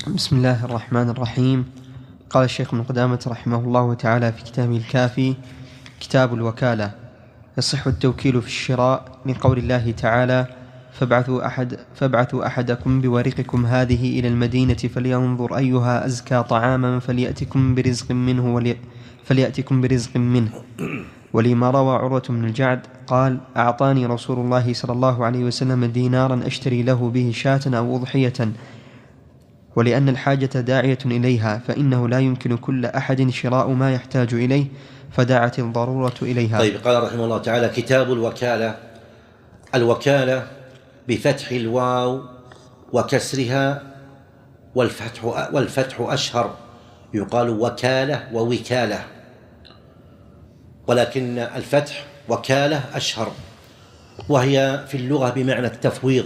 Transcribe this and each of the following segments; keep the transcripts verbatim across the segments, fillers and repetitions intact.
بسم الله الرحمن الرحيم. قال الشيخ ابن قدامة رحمه الله تعالى في كتابه الكافي: كتاب الوكالة. يصح التوكيل في الشراء لقول الله تعالى: فابعثوا, أحد فابعثوا أحدكم بورقكم هذه إلى المدينة فلينظر أيها أزكى طعاما فليأتكم برزق منه ولي فليأتكم برزق منه. ولما روى عروة بن الجعد قال: أعطاني رسول الله صلى الله عليه وسلم دينارا أشتري له به شاة أو أضحية، ولأن الحاجة داعية إليها، فإنه لا يمكن كل أحد شراء ما يحتاج إليه، فدعت الضرورة إليها. طيب، قال رحمه الله تعالى: كتاب الوكالة. الوكالة بفتح الواو وكسرها، والفتح, والفتح أشهر، يقال وكالة ووكالة، ولكن الفتح وكالة أشهر، وهي في اللغة بمعنى التفويض.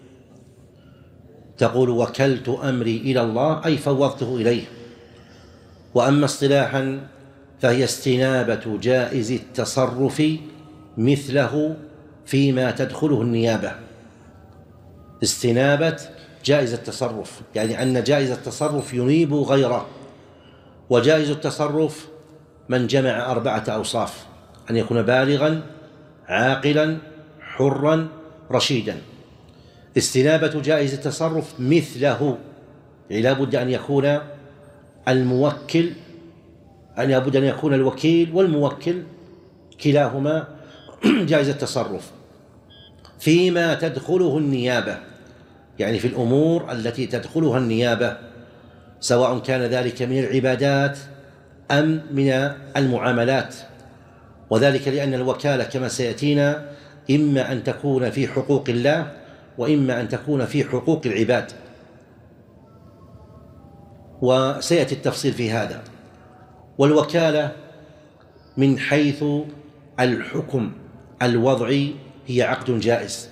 تقول: وكلت أمري إلى الله، أي فوضته إليه. وأما اصطلاحا فهي استنابة جائز التصرف مثله فيما تدخله النيابة. استنابة جائز التصرف يعني أن جائز التصرف ينيب غيره. وجائز التصرف من جمع أربعة أوصاف: أن يكون بالغا، عاقلا، حرا، رشيدا. استنابة جائز التصرف مثله، يعني لا بد أن يكون الموكل أن لابد أن يكون الوكيل والموكل كلاهما جائز التصرف فيما تدخله النيابة، يعني في الأمور التي تدخلها النيابة، سواء كان ذلك من العبادات أم من المعاملات. وذلك لأن الوكالة كما سيأتينا إما أن تكون في حقوق الله وإما أن تكون في حقوق العباد، وسيأتي التفصيل في هذا. والوكالة من حيث الحكم الوضعي هي عقد جائز،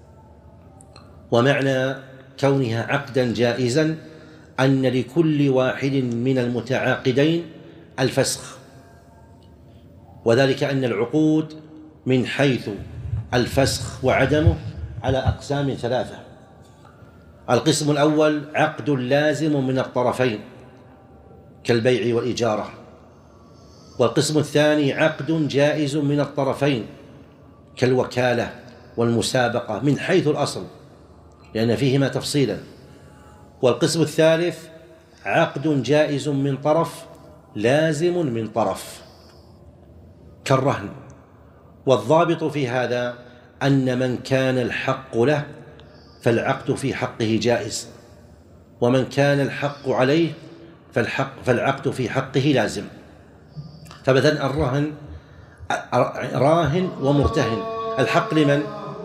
ومعنى كونها عقدا جائزا أن لكل واحد من المتعاقدين الفسخ، وذلك أن العقود من حيث الفسخ وعدمه على أقسام ثلاثة. القسم الأول عقد لازم من الطرفين كالبيع والإجارة، والقسم الثاني عقد جائز من الطرفين كالوكالة والمسابقة من حيث الأصل لأن فيهما تفصيلا، والقسم الثالث عقد جائز من طرف لازم من طرف كالرهن. والضابط في هذا أن من كان الحق له فالعقد في حقه جائز، ومن كان الحق عليه فالحق فالعقد في حقه لازم. فمثلا الرهن راهن ومرتهن، الحق لمن؟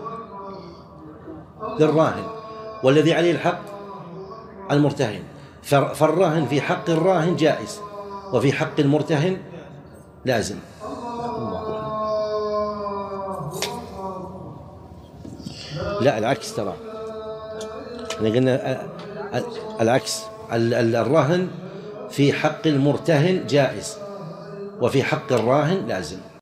للراهن، والذي عليه الحق المرتهن. فالراهن في حق الراهن جائز، وفي حق المرتهن لازم. لا، العكس، ترى احنا قلنا العكس. الرهن في حق المرتهن جائز، وفي حق الراهن لازم.